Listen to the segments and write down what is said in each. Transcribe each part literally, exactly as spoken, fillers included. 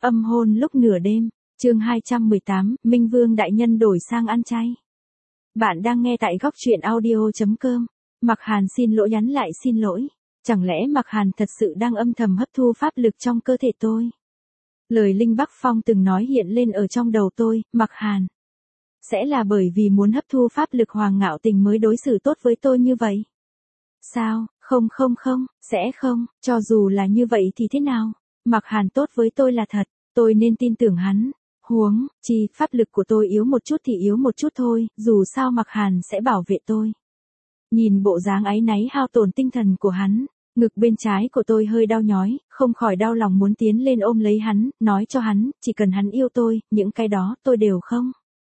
Âm hôn lúc nửa đêm, chương hai trăm mười tám, Minh Vương đại nhân đổi sang ăn chay. Bạn đang nghe tại góc truyện audio chấm com. Mạc Hàn xin lỗi nhắn lại xin lỗi. Chẳng lẽ Mạc Hàn thật sự đang âm thầm hấp thu pháp lực trong cơ thể tôi? Lời Linh Bắc Phong từng nói hiện lên ở trong đầu tôi, Mạc Hàn. Sẽ là bởi vì muốn hấp thu pháp lực Hoàng Ngạo Tình mới đối xử tốt với tôi như vậy? Sao, không không không, sẽ không, cho dù là như vậy thì thế nào? Mạc Hàn tốt với tôi là thật, tôi nên tin tưởng hắn. Huống chi, pháp lực của tôi yếu một chút thì yếu một chút thôi, dù sao Mạc Hàn sẽ bảo vệ tôi. Nhìn bộ dáng áy náy hao tổn tinh thần của hắn, ngực bên trái của tôi hơi đau nhói, không khỏi đau lòng muốn tiến lên ôm lấy hắn, nói cho hắn, chỉ cần hắn yêu tôi, những cái đó tôi đều không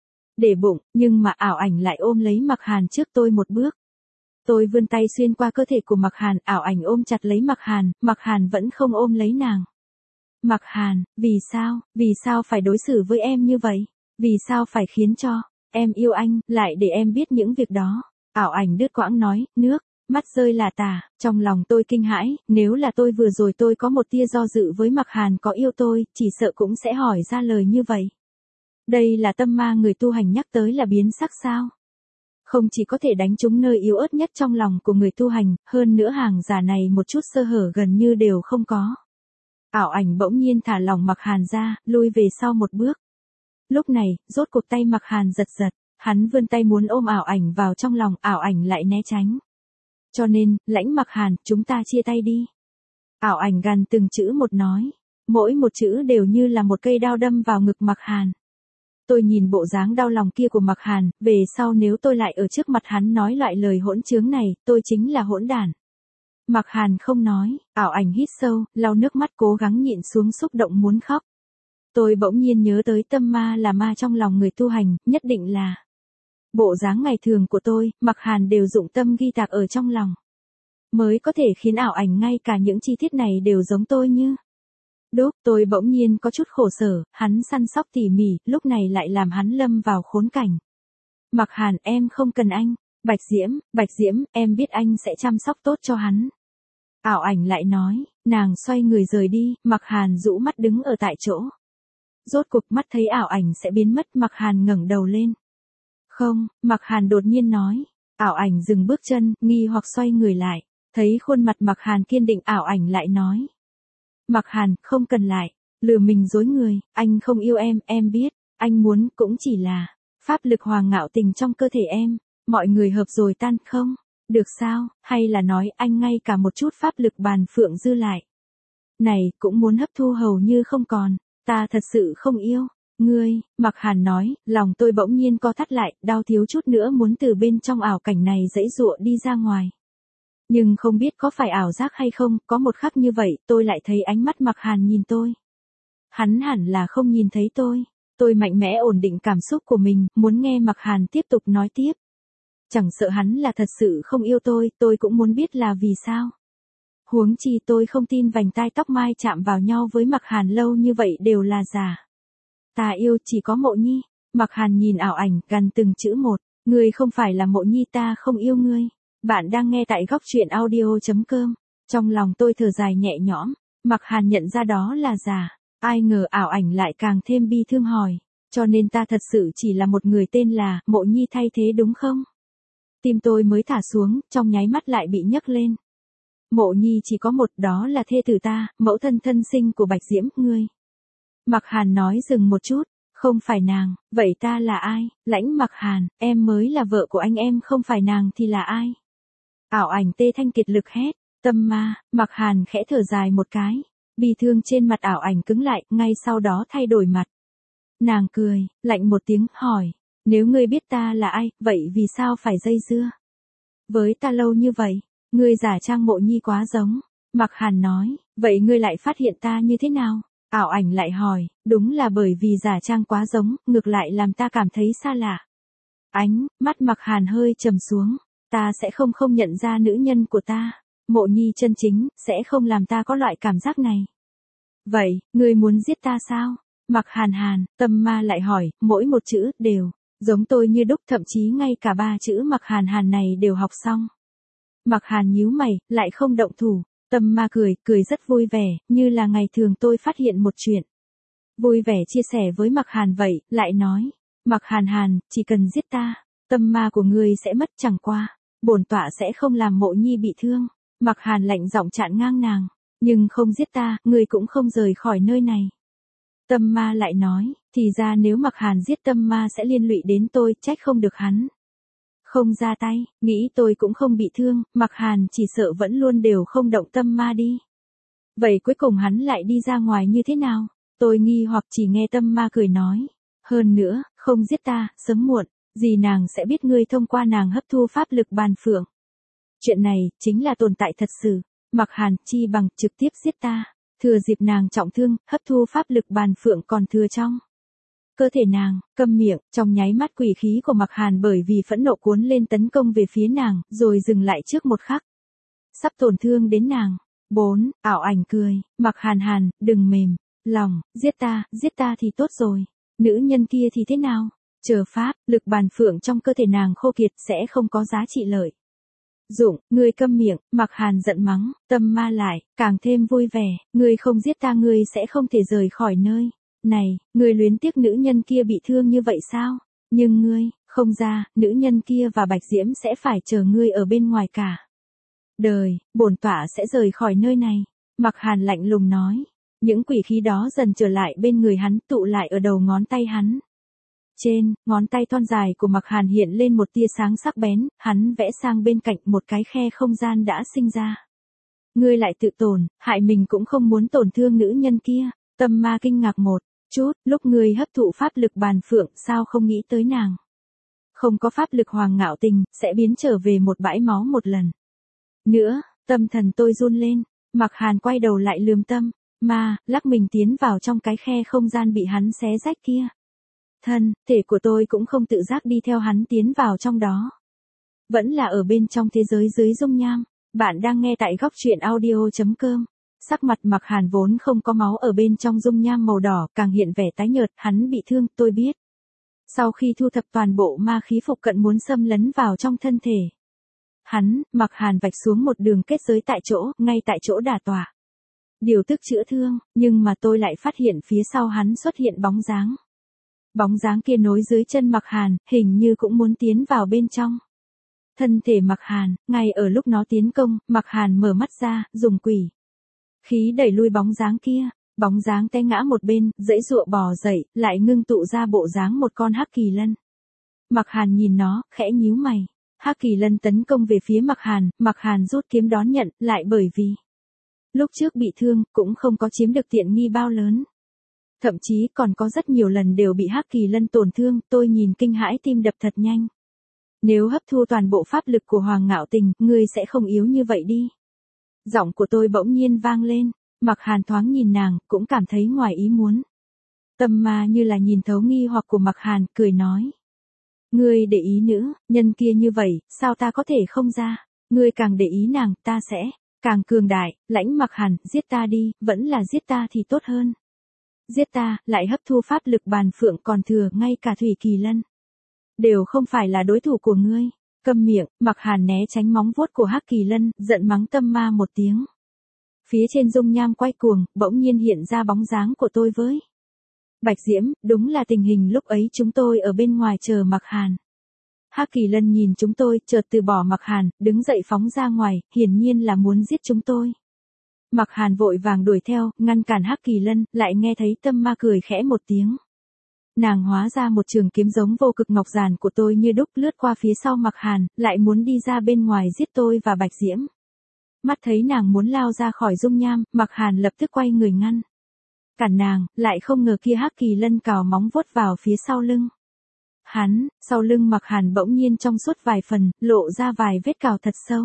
để bụng, nhưng mà ảo ảnh lại ôm lấy Mạc Hàn trước tôi một bước. Tôi vươn tay xuyên qua cơ thể của Mạc Hàn, ảo ảnh ôm chặt lấy Mạc Hàn, Mạc Hàn vẫn không ôm lấy nàng. Mạc Hàn, vì sao, vì sao phải đối xử với em như vậy? Vì sao phải khiến cho em yêu anh, lại để em biết những việc đó? Ảo ảnh đứt quãng nói, nước, mắt rơi là tả, trong lòng tôi kinh hãi, nếu là tôi vừa rồi tôi có một tia do dự với Mạc Hàn có yêu tôi, chỉ sợ cũng sẽ hỏi ra lời như vậy. Đây là tâm ma người tu hành nhắc tới là biến sắc sao? Không chỉ có thể đánh trúng nơi yếu ớt nhất trong lòng của người tu hành, hơn nữa hàng giả này một chút sơ hở gần như đều không có. Ảo ảnh bỗng nhiên thả lỏng Mạc Hàn ra, lui về sau một bước. Lúc này, rốt cuộc tay Mạc Hàn giật giật, hắn vươn tay muốn ôm ảo ảnh vào trong lòng, ảo ảnh lại né tránh. Cho nên, lãnh Mạc Hàn, chúng ta chia tay đi. Ảo ảnh gằn từng chữ một nói, mỗi một chữ đều như là một cây đao đâm vào ngực Mạc Hàn. Tôi nhìn bộ dáng đau lòng kia của Mạc Hàn, về sau nếu tôi lại ở trước mặt hắn nói loại lời hỗn trướng này, tôi chính là hỗn đản. Mạc Hàn không nói, ảo ảnh hít sâu, lau nước mắt cố gắng nhịn xuống xúc động muốn khóc. Tôi bỗng nhiên nhớ tới tâm ma là ma trong lòng người tu hành, nhất định là bộ dáng ngày thường của tôi, Mạc Hàn đều dụng tâm ghi tạc ở trong lòng. Mới có thể khiến ảo ảnh ngay cả những chi tiết này đều giống tôi như. Đúc, tôi bỗng nhiên có chút khổ sở, hắn săn sóc tỉ mỉ, lúc này lại làm hắn lâm vào khốn cảnh. Mạc Hàn, em không cần anh. Bạch Diễm, Bạch Diễm, em biết anh sẽ chăm sóc tốt cho hắn. Ảo ảnh lại nói, nàng xoay người rời đi, Mạc Hàn rũ mắt đứng ở tại chỗ. Rốt cục mắt thấy ảo ảnh sẽ biến mất, Mạc Hàn ngẩng đầu lên. Không, Mạc Hàn đột nhiên nói. Ảo ảnh dừng bước chân, nghi hoặc xoay người lại. Thấy khuôn mặt Mạc Hàn kiên định, ảo ảnh lại nói. Mạc Hàn, không cần lại, lừa mình dối người, anh không yêu em, em biết, anh muốn cũng chỉ là pháp lực Hoàng Ngạo Tình trong cơ thể em, mọi người hợp rồi tan không? Được sao, hay là nói anh ngay cả một chút pháp lực Bàn Phượng dư lại. Này, cũng muốn hấp thu hầu như không còn, ta thật sự không yêu, ngươi, Mạc Hàn nói, lòng tôi bỗng nhiên co thắt lại, đau thiếu chút nữa muốn từ bên trong ảo cảnh này giãy giụa đi ra ngoài. Nhưng không biết có phải ảo giác hay không, có một khắc như vậy, tôi lại thấy ánh mắt Mạc Hàn nhìn tôi. Hắn hẳn là không nhìn thấy tôi. Tôi mạnh mẽ ổn định cảm xúc của mình, muốn nghe Mạc Hàn tiếp tục nói tiếp. Chẳng sợ hắn là thật sự không yêu tôi, tôi cũng muốn biết là vì sao. Huống chi tôi không tin vành tai tóc mai chạm vào nhau với Mạc Hàn lâu như vậy đều là giả. Ta yêu chỉ có Mộ Nhi. Mạc Hàn nhìn ảo ảnh, gằn từng chữ một. Ngươi không phải là Mộ Nhi, ta không yêu ngươi. Bạn đang nghe tại góc truyện audio chấm com. Trong lòng tôi thở dài nhẹ nhõm. Mạc Hàn nhận ra đó là giả. Ai ngờ ảo ảnh lại càng thêm bi thương hỏi. Cho nên ta thật sự chỉ là một người tên là Mộ Nhi thay thế đúng không? Tim tôi mới thả xuống, trong nháy mắt lại bị nhấc lên. Mộ Nhi chỉ có một, đó là thê tử ta, mẫu thân thân sinh của Bạch Diễm, ngươi. Mạc Hàn nói dừng một chút. Không phải nàng, vậy ta là ai? Lãnh Mạc Hàn, em mới là vợ của anh, em không phải nàng thì là ai? Ảo ảnh tê thanh kiệt lực hét, tâm ma. Mạc Hàn khẽ thở dài một cái. Bi thương trên mặt ảo ảnh cứng lại, ngay sau đó thay đổi mặt. Nàng cười, lạnh một tiếng, hỏi, nếu ngươi biết ta là ai, vậy vì sao phải dây dưa với ta lâu như vậy? Ngươi giả trang Mộ Nhi quá giống. Mạc Hàn nói, vậy ngươi lại phát hiện ta như thế nào? Ảo ảnh lại hỏi, đúng là bởi vì giả trang quá giống, ngược lại làm ta cảm thấy xa lạ. Ánh mắt Mạc Hàn hơi trầm xuống, ta sẽ không không nhận ra nữ nhân của ta. Mộ Nhi chân chính, sẽ không làm ta có loại cảm giác này. Vậy, ngươi muốn giết ta sao? Mạc Hàn Hàn, tâm ma lại hỏi, mỗi một chữ, đều giống tôi như đúc, thậm chí ngay cả ba chữ Mạc Hàn Hàn này đều học xong. Mạc Hàn nhíu mày, lại không động thủ. Tâm ma cười, cười rất vui vẻ, như là ngày thường tôi phát hiện một chuyện. vui vẻ chia sẻ với Mạc Hàn vậy, lại nói, Mạc Hàn Hàn, chỉ cần giết ta, tâm ma của ngươi sẽ mất, chẳng qua, bổn tọa sẽ không làm Mộ Nhi bị thương. Mạc Hàn lạnh giọng chặn ngang nàng, nhưng không giết ta, ngươi cũng không rời khỏi nơi này. Tâm ma lại nói, thì ra nếu Mạc Hàn giết tâm ma sẽ liên lụy đến tôi, trách không được hắn không ra tay, nghĩ tôi cũng không bị thương, Mạc Hàn chỉ sợ vẫn luôn đều không động tâm ma đi. Vậy cuối cùng hắn lại đi ra ngoài như thế nào? Tôi nghi hoặc chỉ nghe tâm ma cười nói. Hơn nữa, không giết ta, sớm muộn, gì nàng sẽ biết ngươi thông qua nàng hấp thu pháp lực bàn phượng. Chuyện này, chính là tồn tại thật sự. Mạc Hàn chi bằng trực tiếp giết ta. Thừa dịp nàng trọng thương, hấp thu pháp lực bàn phượng còn thừa trong cơ thể nàng, câm miệng, trong nháy mắt quỷ khí của Mạc Hàn bởi vì phẫn nộ cuốn lên tấn công về phía nàng, rồi dừng lại trước một khắc. Sắp tổn thương đến nàng. bốn. Ảo ảnh cười, Mạc Hàn Hàn, đừng mềm lòng, giết ta, giết ta thì tốt rồi. Nữ nhân kia thì thế nào? Chờ pháp, lực bàn phượng trong cơ thể nàng khô kiệt sẽ không có giá trị lợi dụng, ngươi câm miệng, Mạc Hàn giận mắng, tâm ma lại, càng thêm vui vẻ, ngươi không giết ta ngươi sẽ không thể rời khỏi nơi này, ngươi luyến tiếc nữ nhân kia bị thương như vậy sao? Nhưng ngươi, không ra, nữ nhân kia và Bạch Diễm sẽ phải chờ ngươi ở bên ngoài cả đời, bổn tọa sẽ rời khỏi nơi này. Mạc Hàn lạnh lùng nói, những quỷ khí đó dần trở lại bên người hắn, tụ lại ở đầu ngón tay hắn. Trên, ngón tay thon dài của Mạc Hàn hiện lên một tia sáng sắc bén, hắn vẽ sang bên cạnh một cái khe không gian đã sinh ra. Ngươi lại tự tổn, hại mình cũng không muốn tổn thương nữ nhân kia. Tâm ma kinh ngạc một chút, lúc ngươi hấp thụ pháp lực bàn phượng sao không nghĩ tới nàng. Không có pháp lực Hoàng Ngạo Tình, sẽ biến trở về một bãi máu một lần nữa, tâm thần tôi run lên. Mạc Hàn quay đầu lại lườm tâm ma, lắc mình tiến vào trong cái khe không gian bị hắn xé rách kia. Thân, thể của tôi cũng không tự giác đi theo hắn tiến vào trong đó. Vẫn là ở bên trong thế giới dưới dung nham. Bạn đang nghe tại góc truyện audio chấm com. Sắc mặt Mạc Hàn vốn không có máu ở bên trong dung nham màu đỏ, càng hiện vẻ tái nhợt, hắn bị thương, tôi biết. Sau khi thu thập toàn bộ ma khí phục cận muốn xâm lấn vào trong thân thể hắn, Mạc Hàn vạch xuống một đường kết giới tại chỗ, ngay tại chỗ đả tọa. Điều tức chữa thương, nhưng mà tôi lại phát hiện phía sau hắn xuất hiện bóng dáng. Bóng dáng kia nối dưới chân Mạc Hàn, hình như cũng muốn tiến vào bên trong thân thể Mạc Hàn. Ngay ở lúc nó tiến công, Mạc Hàn mở mắt ra, dùng quỷ khí đẩy lui bóng dáng kia. Bóng dáng té ngã một bên, dãy dụa bò dậy, lại ngưng tụ ra bộ dáng một con hắc kỳ lân. Mạc Hàn nhìn nó, khẽ nhíu mày. Hắc kỳ lân tấn công về phía Mạc Hàn, Mạc Hàn rút kiếm đón nhận, lại bởi vì lúc trước bị thương, cũng không có chiếm được tiện nghi bao lớn. Thậm chí còn có rất nhiều lần đều bị hắc kỳ lân tổn thương, tôi nhìn kinh hãi tim đập thật nhanh. Nếu hấp thu toàn bộ pháp lực của Hoàng Ngạo Tình, ngươi sẽ không yếu như vậy đi. Giọng của tôi bỗng nhiên vang lên, Mạc Hàn thoáng nhìn nàng, cũng cảm thấy ngoài ý muốn. Tâm ma như là nhìn thấu nghi hoặc của Mạc Hàn, cười nói. Ngươi để ý nữ, nhân kia như vậy, sao ta có thể không ra? Ngươi càng để ý nàng, ta sẽ càng cường đại. Lãnh Mạc Hàn, giết ta đi, vẫn là giết ta thì tốt hơn. Giết ta, lại hấp thu pháp lực bàn phượng còn thừa, ngay cả Thủy Kỳ Lân đều không phải là đối thủ của ngươi. Câm miệng, Mạc Hàn né tránh móng vuốt của hắc kỳ lân, giận mắng tâm ma một tiếng. Phía trên dung nham quay cuồng, bỗng nhiên hiện ra bóng dáng của tôi với Bạch Diễm, đúng là tình hình lúc ấy chúng tôi ở bên ngoài chờ Mạc Hàn. Hắc kỳ lân nhìn chúng tôi, chợt từ bỏ Mạc Hàn, đứng dậy phóng ra ngoài, hiển nhiên là muốn giết chúng tôi. Mạc Hàn vội vàng đuổi theo, ngăn cản hắc kỳ lân, lại nghe thấy tâm ma cười khẽ một tiếng. Nàng hóa ra một trường kiếm giống vô cực ngọc giản của tôi như đúc lướt qua phía sau Mạc Hàn, lại muốn đi ra bên ngoài giết tôi và Bạch Diễm. Mắt thấy nàng muốn lao ra khỏi dung nham, Mạc Hàn lập tức quay người ngăn cản nàng, lại không ngờ kia hắc kỳ lân cào móng vuốt vào phía sau lưng hắn. Sau lưng Mạc Hàn bỗng nhiên trong suốt vài phần, lộ ra vài vết cào thật sâu.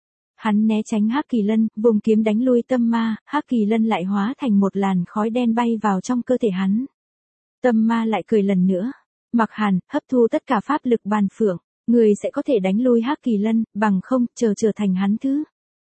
Hắn né tránh hắc kỳ lân, vùng kiếm đánh lui tâm ma, hắc kỳ lân lại hóa thành một làn khói đen bay vào trong cơ thể hắn. Tâm ma lại cười lần nữa. Mạc Hàn, hấp thu tất cả pháp lực bàn phượng, người sẽ có thể đánh lui hắc kỳ lân, bằng không, chờ trở thành hắn thứ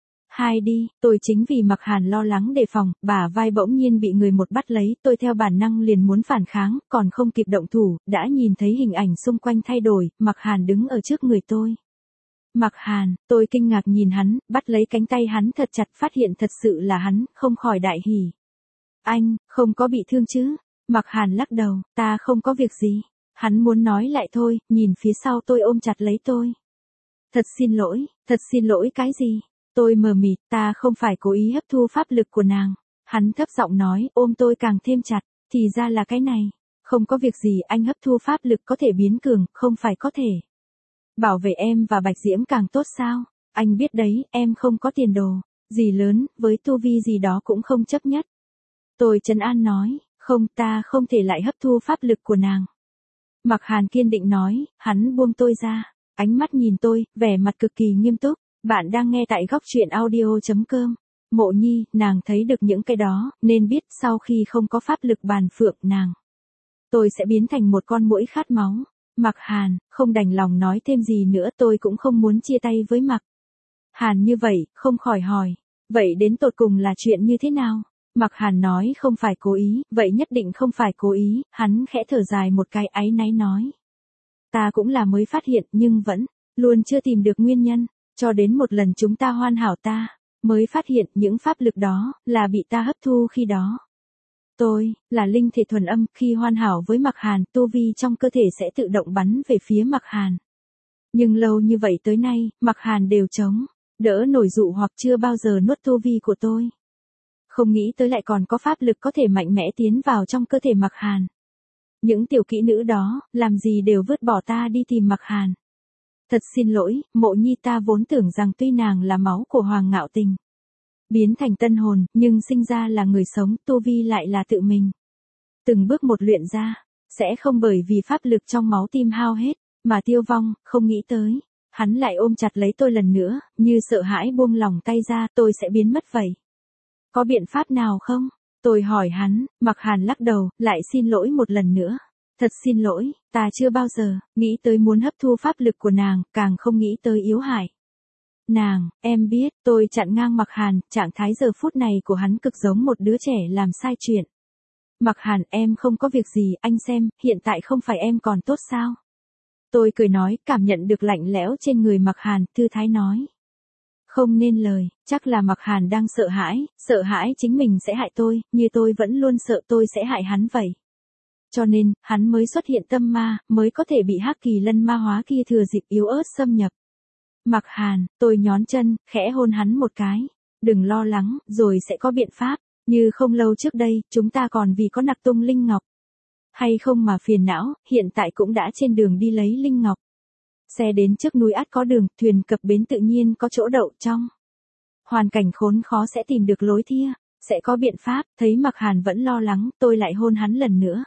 hai đi. Tôi chính vì Mạc Hàn lo lắng đề phòng, bả vai bỗng nhiên bị người một bắt lấy, tôi theo bản năng liền muốn phản kháng, còn không kịp động thủ, đã nhìn thấy hình ảnh xung quanh thay đổi, Mạc Hàn đứng ở trước người tôi. Mạc Hàn, tôi kinh ngạc nhìn hắn, bắt lấy cánh tay hắn thật chặt, phát hiện thật sự là hắn, không khỏi đại hỉ. Anh, không có bị thương chứ? Mặc Hàn lắc đầu, ta không có việc gì. Hắn muốn nói lại thôi, nhìn phía sau tôi ôm chặt lấy tôi. Thật xin lỗi, thật xin lỗi cái gì? Tôi mờ mịt, ta không phải cố ý hấp thu pháp lực của nàng. Hắn thấp giọng nói, ôm tôi càng thêm chặt, thì ra là cái này. Không có việc gì, anh hấp thu pháp lực có thể biến cường, không phải có thể. Bảo vệ em và Bạch Diễm càng tốt sao? Anh biết đấy, em không có tiền đồ. Gì lớn, với tu vi gì đó cũng không chấp nhất. Tôi trấn an nói, không, ta không thể lại hấp thu pháp lực của nàng. Mặc Hàn kiên định nói, hắn buông tôi ra, ánh mắt nhìn tôi, vẻ mặt cực kỳ nghiêm túc. Bạn đang nghe tại góc truyện audio.com. Mộ Nhi, nàng thấy được những cái đó, nên biết sau khi không có pháp lực bàn phượng nàng. Tôi sẽ biến thành một con muỗi khát máu. Mặc Hàn, không đành lòng nói thêm gì nữa, tôi cũng không muốn chia tay với Mặc Hàn như vậy, không khỏi hỏi. Vậy đến tột cùng là chuyện như thế nào? Mặc Hàn nói không phải cố ý, vậy nhất định không phải cố ý, hắn khẽ thở dài một cái áy náy nói. Ta cũng là mới phát hiện nhưng vẫn, luôn chưa tìm được nguyên nhân, cho đến một lần chúng ta hoàn hảo ta, mới phát hiện những pháp lực đó, là bị ta hấp thu khi đó. Tôi, là linh thể thuần âm, khi hoàn hảo với Mặc Hàn, tu vi trong cơ thể sẽ tự động bắn về phía Mặc Hàn. Nhưng lâu như vậy tới nay, Mặc Hàn đều chống, đỡ nổi dụ hoặc chưa bao giờ nuốt tu vi của tôi. Không nghĩ tới lại còn có pháp lực có thể mạnh mẽ tiến vào trong cơ thể Mặc Hàn. Những tiểu kỹ nữ đó, làm gì đều vứt bỏ ta đi tìm Mặc Hàn. Thật xin lỗi, Mộ Nhi, ta vốn tưởng rằng tuy nàng là máu của Hoàng Ngạo Tình, biến thành tân hồn, nhưng sinh ra là người sống, tu vi lại là tự mình. Từng bước một luyện ra, sẽ không bởi vì pháp lực trong máu tim hao hết, mà tiêu vong, không nghĩ tới. Hắn lại ôm chặt lấy tôi lần nữa, như sợ hãi buông lòng tay ra, tôi sẽ biến mất vậy. Có biện pháp nào không? Tôi hỏi hắn. Mặc Hàn lắc đầu, lại xin lỗi một lần nữa. Thật xin lỗi, ta chưa bao giờ nghĩ tới muốn hấp thu pháp lực của nàng, càng không nghĩ tới yếu hại nàng. Em biết, tôi chặn ngang Mặc Hàn, trạng thái giờ phút này của hắn cực giống một đứa trẻ làm sai chuyện. Mặc Hàn, em không có việc gì, anh xem, hiện tại không phải em còn tốt sao? Tôi cười nói, cảm nhận được lạnh lẽo trên người Mặc Hàn, thư thái nói. Không nên lời, chắc là Mặc Hàn đang sợ hãi, sợ hãi chính mình sẽ hại tôi, như tôi vẫn luôn sợ tôi sẽ hại hắn vậy. Cho nên, hắn mới xuất hiện tâm ma, mới có thể bị Hắc Kỳ Lân ma hóa kia thừa dịp yếu ớt xâm nhập. Mặc Hàn, tôi nhón chân, khẽ hôn hắn một cái. Đừng lo lắng, rồi sẽ có biện pháp. Như không lâu trước đây, chúng ta còn vì có nặc tung linh ngọc hay không mà phiền não, hiện tại cũng đã trên đường đi lấy linh ngọc. Xe đến trước núi ắt có đường, thuyền cập bến tự nhiên có chỗ đậu trong. Hoàn cảnh khốn khó sẽ tìm được lối thia, sẽ có biện pháp. Thấy Mặc Hàn vẫn lo lắng, tôi lại hôn hắn lần nữa.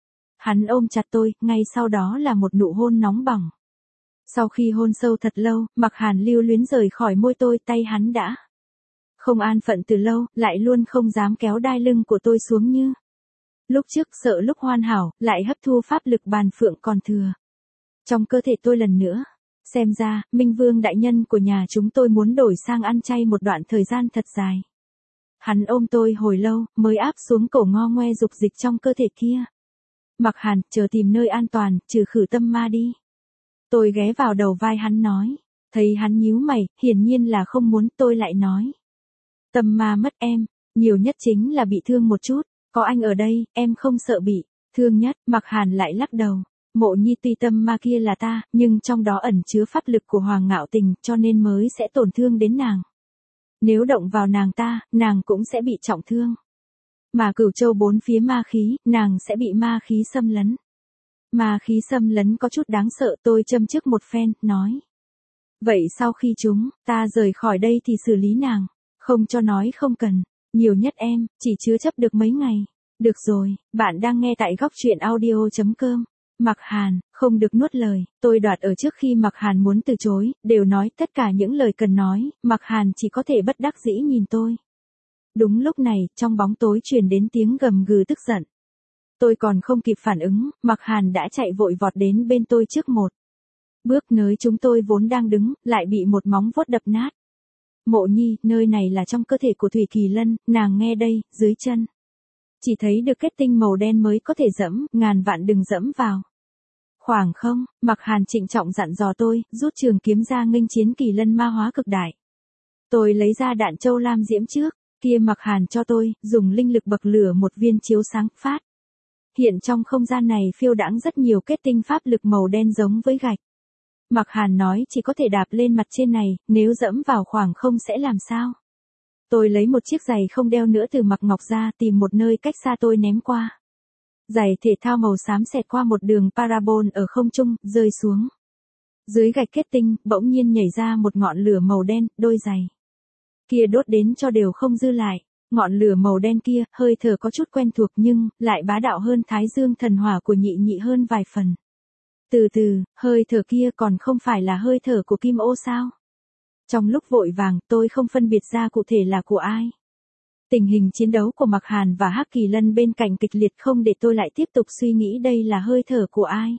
Hắn ôm chặt tôi, ngay sau đó là một nụ hôn nóng bỏng. Sau khi hôn sâu thật lâu, Mặc Hàn lưu luyến rời khỏi môi tôi, tay hắn đã không an phận từ lâu, lại luôn không dám kéo đai lưng của tôi xuống như lúc trước, sợ lúc hoàn hảo, lại hấp thu pháp lực bàn phượng còn thừa trong cơ thể tôi lần nữa. Xem ra, Minh Vương đại nhân của nhà chúng tôi muốn đổi sang ăn chay một đoạn thời gian thật dài. Hắn ôm tôi hồi lâu, mới áp xuống cổ ngo ngoe dục dịch trong cơ thể kia. Mặc Hàn, chờ tìm nơi an toàn, trừ khử tâm ma đi. Tôi ghé vào đầu vai hắn nói. Thấy hắn nhíu mày, hiển nhiên là không muốn, tôi lại nói. Tâm ma mất em, nhiều nhất chính là bị thương một chút, có anh ở đây, em không sợ bị thương nhất. Mặc Hàn lại lắc đầu. Mộ Nhi, tuy tâm ma kia là ta, nhưng trong đó ẩn chứa pháp lực của Hoàng Ngạo Tình, cho nên mới sẽ tổn thương đến nàng. Nếu động vào nàng ta, nàng cũng sẽ bị trọng thương. Mà Cửu Châu bốn phía ma khí, nàng sẽ bị ma khí xâm lấn. Ma khí xâm lấn có chút đáng sợ, tôi châm chước một phen, nói. Vậy sau khi chúng ta rời khỏi đây thì xử lý nàng, không cho nói không cần, nhiều nhất em, chỉ chứa chấp được mấy ngày. Được rồi, bạn đang nghe tại góc truyện audio.com. Mặc Hàn, không được nuốt lời, tôi đoạt ở trước khi Mặc Hàn muốn từ chối, đều nói tất cả những lời cần nói, Mặc Hàn chỉ có thể bất đắc dĩ nhìn tôi. Đúng lúc này, trong bóng tối truyền đến tiếng gầm gừ tức giận. Tôi còn không kịp phản ứng, Mặc Hàn đã chạy vội vọt đến bên tôi trước một bước, nơi chúng tôi vốn đang đứng, lại bị một móng vuốt đập nát. Mộ Nhi, nơi này là trong cơ thể của Thủy Kỳ Lân, nàng nghe đây, dưới chân chỉ thấy được kết tinh màu đen mới có thể dẫm, ngàn vạn đừng dẫm vào. Khoảng không, Mặc Hàn trịnh trọng dặn dò tôi, rút trường kiếm ra nghênh chiến Kỳ Lân ma hóa cực đại. Tôi lấy ra đạn châu lam diễm trước, kia Mặc Hàn cho tôi, dùng linh lực bậc lửa một viên chiếu sáng phát. Hiện trong không gian này phiêu đãng rất nhiều kết tinh pháp lực màu đen giống với gạch. Mạc Hàn nói chỉ có thể đạp lên mặt trên này, nếu dẫm vào khoảng không sẽ làm sao? Tôi lấy một chiếc giày không đeo nữa từ Mạc Ngọc ra, tìm một nơi cách xa tôi ném qua. Giày thể thao màu xám xẹt qua một đường parabol ở không trung, rơi xuống. Dưới gạch kết tinh, bỗng nhiên nhảy ra một ngọn lửa màu đen, đôi giày kia đốt đến cho đều không dư lại. Ngọn lửa màu đen kia, hơi thở có chút quen thuộc nhưng, lại bá đạo hơn Thái Dương thần hỏa của nhị nhị hơn vài phần. Từ từ, hơi thở kia còn không phải là hơi thở của Kim Ô sao? Trong lúc vội vàng, tôi không phân biệt ra cụ thể là của ai. Tình hình chiến đấu của Mạc Hàn và Hắc Kỳ Lân bên cạnh kịch liệt không để tôi lại tiếp tục suy nghĩ đây là hơi thở của ai.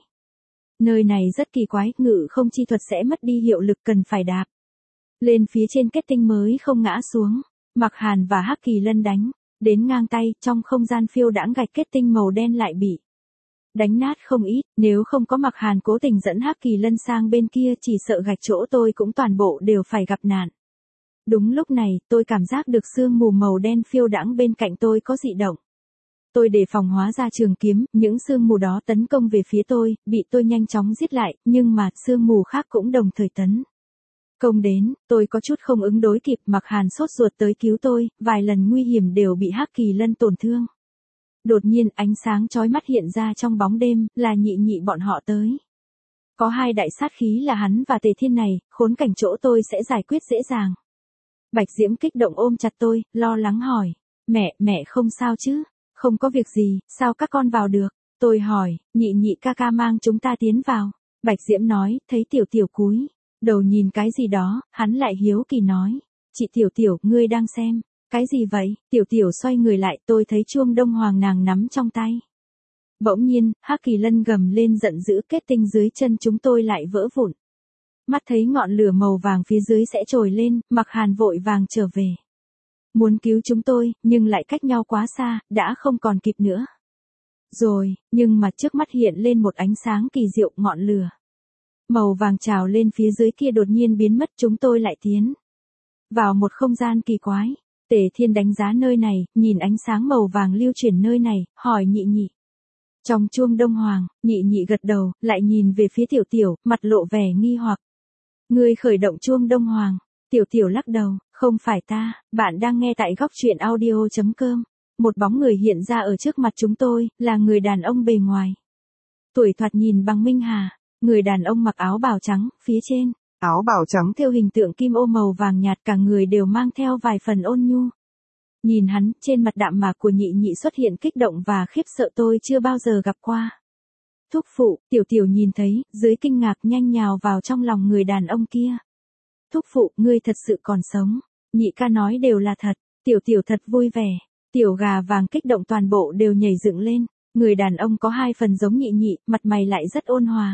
Nơi này rất kỳ quái, ngự không chi thuật sẽ mất đi hiệu lực, cần phải đạp lên phía trên kết tinh mới không ngã xuống. Mạc Hàn và Hắc Kỳ Lân đánh đến ngang tay, trong không gian phiêu đãng gạch kết tinh màu đen lại bị đánh nát không ít, nếu không có Mạc Hàn cố tình dẫn Hắc Kỳ Lân sang bên kia chỉ sợ gạch chỗ tôi cũng toàn bộ đều phải gặp nạn. Đúng lúc này, tôi cảm giác được sương mù màu đen phiêu đãng bên cạnh tôi có dị động. Tôi đề phòng hóa ra trường kiếm, những sương mù đó tấn công về phía tôi, bị tôi nhanh chóng giết lại, nhưng mà sương mù khác cũng đồng thời tấn công đến, tôi có chút không ứng đối kịp. Mạc Hàn sốt ruột tới cứu tôi, vài lần nguy hiểm đều bị Hắc Kỳ Lân tổn thương. Đột nhiên ánh sáng chói mắt hiện ra trong bóng đêm, là nhị nhị bọn họ tới. Có hai đại sát khí là hắn và Tề Thiên này, khốn cảnh chỗ tôi sẽ giải quyết dễ dàng. Bạch Diễm kích động ôm chặt tôi, lo lắng hỏi, mẹ, mẹ không sao chứ? Không có việc gì, sao các con vào được? Tôi hỏi, nhị nhị ca ca mang chúng ta tiến vào. Bạch Diễm nói, thấy Tiểu Tiểu cúi đầu nhìn cái gì đó, hắn lại hiếu kỳ nói, chị Tiểu Tiểu, ngươi đang xem cái gì vậy? Tiểu Tiểu xoay người lại, tôi thấy chuông đông hoàng nàng nắm trong tay. Bỗng nhiên, Hắc Kỳ Lân gầm lên giận dữ, kết tinh dưới chân chúng tôi lại vỡ vụn. Mắt thấy ngọn lửa màu vàng phía dưới sẽ trồi lên, Mạc Hàn vội vàng trở về. Muốn cứu chúng tôi, nhưng lại cách nhau quá xa, đã không còn kịp nữa. Rồi, nhưng mà trước mắt hiện lên một ánh sáng kỳ diệu, ngọn lửa màu vàng trào lên phía dưới kia đột nhiên biến mất, chúng tôi lại tiến vào một không gian kỳ quái. Tề Thiên đánh giá nơi này, nhìn ánh sáng màu vàng lưu chuyển nơi này, hỏi nhị nhị. Trong chuông đông hoàng, nhị nhị gật đầu, lại nhìn về phía Tiểu Tiểu, mặt lộ vẻ nghi hoặc. Ngươi khởi động chuông đông hoàng. Tiểu Tiểu lắc đầu, không phải ta, bạn đang nghe tại góc truyện audio chấm com. Một bóng người hiện ra ở trước mặt chúng tôi, là người đàn ông bề ngoài. Tuổi thoạt nhìn bằng Minh Hà, người đàn ông mặc áo bào trắng, phía trên áo bào trắng thêu hình tượng kim ô màu vàng nhạt, cả người đều mang theo vài phần ôn nhu. Nhìn hắn, trên mặt đạm mạc của nhị nhị xuất hiện kích động và khiếp sợ tôi chưa bao giờ gặp qua. Thúc phụ, Tiểu Tiểu nhìn thấy, dưới kinh ngạc nhanh nhào vào trong lòng người đàn ông kia. Thúc phụ, ngươi thật sự còn sống. Nhị ca nói đều là thật. Tiểu Tiểu thật vui vẻ. Tiểu gà vàng kích động toàn bộ đều nhảy dựng lên. Người đàn ông có hai phần giống nhị nhị, mặt mày lại rất ôn hòa.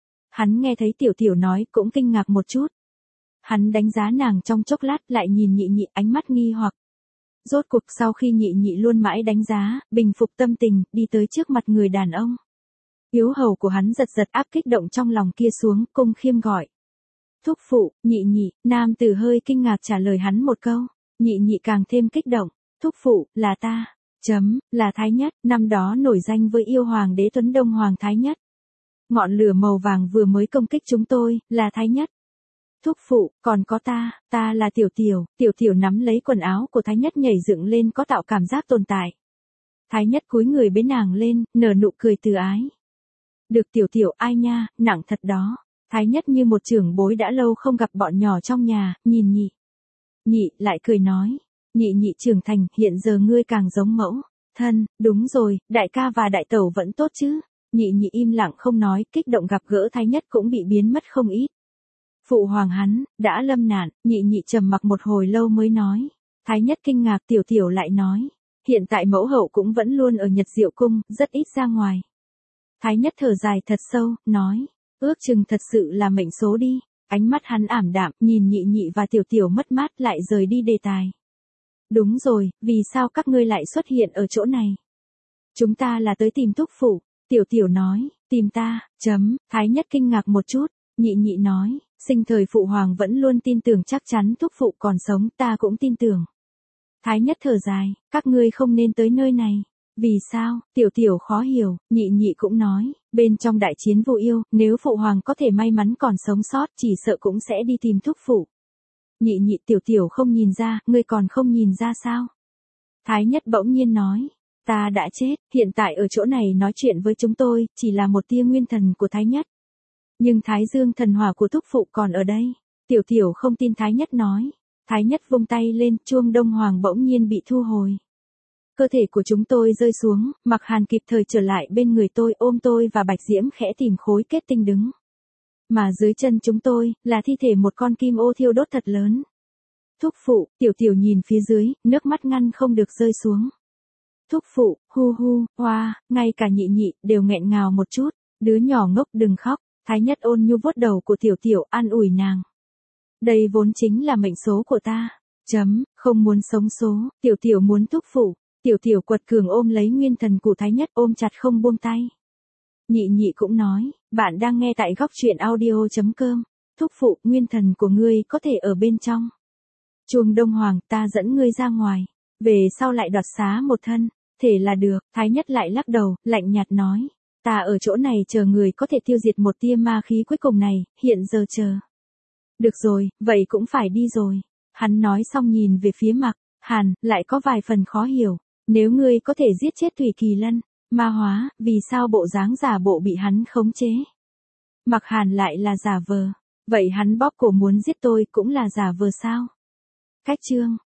Hắn nghe thấy Tiểu Tiểu nói cũng kinh ngạc một chút. Hắn đánh giá nàng trong chốc lát, lại nhìn nhị nhị, ánh mắt nghi hoặc. Rốt cuộc sau khi nhị nhị luôn mãi đánh giá, bình phục tâm tình, đi tới trước mặt người đàn ông. Yếu hầu của hắn giật giật áp kích động trong lòng kia xuống, cung khiêm gọi. Thúc phụ, nhị nhị, nam tử hơi kinh ngạc trả lời hắn một câu. Nhị nhị càng thêm kích động. Thúc phụ, là ta. Chấm, là Thái Nhất, năm đó nổi danh với yêu hoàng đế Tuấn Đông Hoàng Thái Nhất. Ngọn lửa màu vàng vừa mới công kích chúng tôi, là Thái Nhất. Thúc phụ, còn có ta, ta là Tiểu Tiểu. Tiểu Tiểu nắm lấy quần áo của Thái Nhất nhảy dựng lên, có tạo cảm giác tồn tại. Thái Nhất cúi người bế nàng lên, nở nụ cười từ ái. Được Tiểu Tiểu, ai nha, nặng thật đó. Thái Nhất như một trưởng bối đã lâu không gặp bọn nhỏ trong nhà, nhìn nhị nhị lại cười nói. Nhị nhị trưởng thành, hiện giờ ngươi càng giống mẫu thân. Đúng rồi, đại ca và đại tẩu vẫn tốt chứ? Nhị nhị im lặng không nói, kích động gặp gỡ Thái Nhất cũng bị biến mất không ít. Phụ hoàng hắn đã lâm nạn. Nhị nhị trầm mặc một hồi lâu mới nói. Thái Nhất kinh ngạc. Tiểu Tiểu lại nói, hiện tại mẫu hậu cũng vẫn luôn ở Nhật Diệu cung, rất ít ra ngoài. Thái Nhất thở dài thật sâu, nói, ước chừng thật sự là mệnh số đi. Ánh mắt hắn ảm đạm, nhìn nhị nhị và Tiểu Tiểu mất mát, lại rời đi đề tài. Đúng rồi, vì sao các ngươi lại xuất hiện ở chỗ này? Chúng ta là tới tìm thúc phụ. Tiểu Tiểu nói, tìm ta, chấm. Thái Nhất kinh ngạc một chút. Nhị nhị nói, sinh thời phụ hoàng vẫn luôn tin tưởng chắc chắn thúc phụ còn sống, ta cũng tin tưởng. Thái Nhất thở dài, các ngươi không nên tới nơi này. Vì sao? Tiểu tiểu khó hiểu, nhị nhị cũng nói, bên trong đại chiến vô yêu, nếu phụ hoàng có thể may mắn còn sống sót, chỉ sợ cũng sẽ đi tìm thúc phụ. Nhị nhị tiểu tiểu không nhìn ra, ngươi còn không nhìn ra sao? Thái nhất bỗng nhiên nói, ta đã chết, hiện tại ở chỗ này nói chuyện với chúng tôi, chỉ là một tia nguyên thần của Thái nhất. Nhưng Thái Dương thần hỏa của thúc phụ còn ở đây. Tiểu tiểu không tin Thái nhất nói. Thái nhất vung tay lên, chuông đông hoàng bỗng nhiên bị thu hồi. Cơ thể của chúng tôi rơi xuống, Mặc Hàn kịp thời trở lại bên người tôi, ôm tôi và Bạch Diễm khẽ tìm khối kết tinh đứng. Mà dưới chân chúng tôi, là thi thể một con kim ô thiêu đốt thật lớn. Thúc phụ, tiểu tiểu nhìn phía dưới, nước mắt ngăn không được rơi xuống. Thúc phụ, hu hu, hoa, ngay cả nhị nhị, đều nghẹn ngào một chút, đứa nhỏ ngốc đừng khóc, Thái nhất ôn nhu vuốt đầu của tiểu tiểu, an ủi nàng. Đây vốn chính là mệnh số của ta, chấm, không muốn sống số, tiểu tiểu muốn thúc phụ, tiểu tiểu quật cường ôm lấy nguyên thần của Thái nhất ôm chặt không buông tay. Nhị nhị cũng nói, bạn đang nghe tại góc truyện audio chấm com, thúc phụ, nguyên thần của ngươi có thể ở bên trong. Chuông đông hoàng, ta dẫn ngươi ra ngoài, về sau lại đoạt xá một thân, thể là được, Thái nhất lại lắc đầu, lạnh nhạt nói, ta ở chỗ này chờ người có thể tiêu diệt một tia ma khí cuối cùng này, hiện giờ chờ. Được rồi, vậy cũng phải đi rồi. Hắn nói xong nhìn về phía Mặc Hàn, lại có vài phần khó hiểu, nếu ngươi có thể giết chết Thủy Kỳ Lân, ma hóa, vì sao bộ dáng giả bộ bị hắn khống chế? Mặc Hàn lại là giả vờ, vậy hắn bóp cổ muốn giết tôi cũng là giả vờ sao? Cách chương